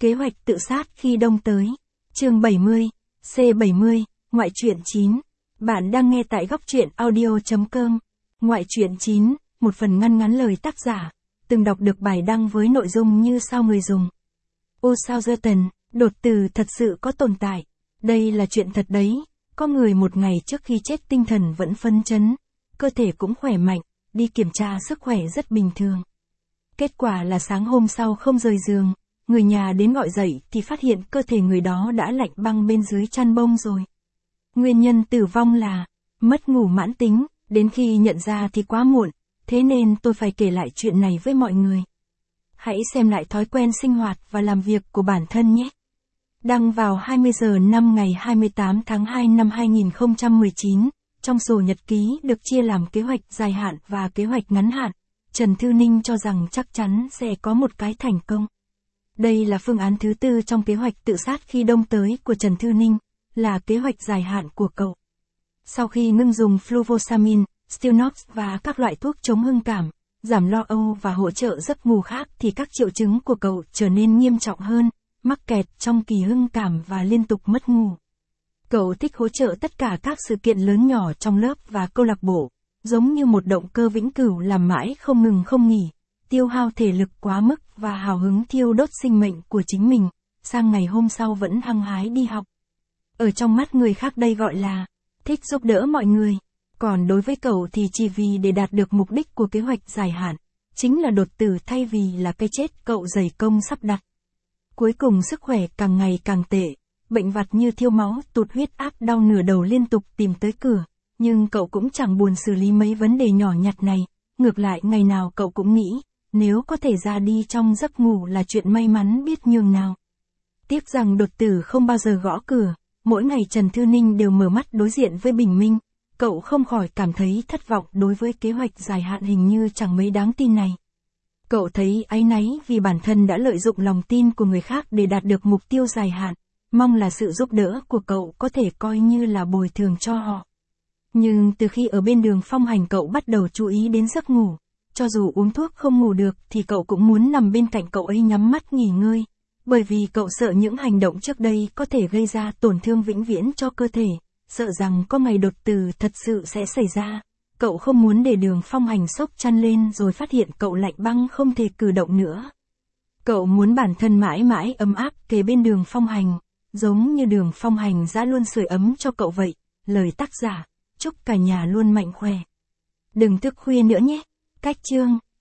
Kế hoạch tự sát khi đông tới. Chương 70, C70, Ngoại truyện 9. Bạn đang nghe tại góc truyện audio.com. Ngoại truyện 9, một phần ngăn ngắn lời tác giả. Từng đọc được bài đăng với nội dung như sau người dùng. Ô sao Giton, đột tử thật sự có tồn tại. Đây là chuyện thật đấy. Có người một ngày trước khi chết tinh thần vẫn phấn chấn. Cơ thể cũng khỏe mạnh, đi kiểm tra sức khỏe rất bình thường. Kết quả là sáng hôm sau không rời giường. Người nhà đến gọi dậy thì phát hiện cơ thể người đó đã lạnh băng bên dưới chăn bông rồi. Nguyên nhân tử vong là mất ngủ mãn tính, đến khi nhận ra thì quá muộn, thế nên tôi phải kể lại chuyện này với mọi người. Hãy xem lại thói quen sinh hoạt và làm việc của bản thân nhé. Đăng vào 20 giờ 5 ngày 28 tháng 2 năm 2019, trong sổ nhật ký được chia làm kế hoạch dài hạn và kế hoạch ngắn hạn, Trần Thư Ninh cho rằng chắc chắn sẽ có một cái thành công. Đây là phương án thứ tư trong kế hoạch tự sát khi đông tới của Trần Thư Ninh, là kế hoạch dài hạn của cậu. Sau khi ngưng dùng fluvoxamine, Stilnox và các loại thuốc chống hưng cảm, giảm lo âu và hỗ trợ giấc ngủ khác thì các triệu chứng của cậu trở nên nghiêm trọng hơn, mắc kẹt trong kỳ hưng cảm và liên tục mất ngủ. Cậu thích hỗ trợ tất cả các sự kiện lớn nhỏ trong lớp và câu lạc bộ, giống như một động cơ vĩnh cửu làm mãi không ngừng không nghỉ, tiêu hao thể lực quá mức và hào hứng thiêu đốt sinh mệnh của chính mình, sang ngày hôm sau vẫn hăng hái đi học. Ở trong mắt người khác đây gọi là thích giúp đỡ mọi người, còn đối với cậu thì chỉ vì để đạt được mục đích của kế hoạch dài hạn, chính là đột tử thay vì là cái chết cậu dày công sắp đặt. Cuối cùng sức khỏe càng ngày càng tệ, bệnh vặt như thiêu máu, tụt huyết áp, đau nửa đầu liên tục tìm tới cửa, nhưng cậu cũng chẳng buồn xử lý mấy vấn đề nhỏ nhặt này, ngược lại ngày nào cậu cũng nghĩ, nếu có thể ra đi trong giấc ngủ là chuyện may mắn biết nhường nào. Tiếc rằng đột tử không bao giờ gõ cửa, mỗi ngày Trần Thư Ninh đều mở mắt đối diện với bình minh, cậu không khỏi cảm thấy thất vọng đối với kế hoạch dài hạn hình như chẳng mấy đáng tin này. Cậu thấy áy náy vì bản thân đã lợi dụng lòng tin của người khác để đạt được mục tiêu dài hạn, mong là sự giúp đỡ của cậu có thể coi như là bồi thường cho họ. Nhưng từ khi ở bên Đường Phong Hành cậu bắt đầu chú ý đến giấc ngủ, cho dù uống thuốc không ngủ được thì cậu cũng muốn nằm bên cạnh cậu ấy nhắm mắt nghỉ ngơi, bởi vì cậu sợ những hành động trước đây có thể gây ra tổn thương vĩnh viễn cho cơ thể, sợ rằng có ngày đột tử thật sự sẽ xảy ra. Cậu không muốn để Đường Phong Hành xốc chăn lên rồi phát hiện cậu lạnh băng không thể cử động nữa. Cậu muốn bản thân mãi mãi ấm áp kề bên Đường Phong Hành, giống như Đường Phong Hành đã luôn sưởi ấm cho cậu vậy. Lời tác giả, chúc cả nhà luôn mạnh khỏe. Đừng thức khuya nữa nhé. Cách chương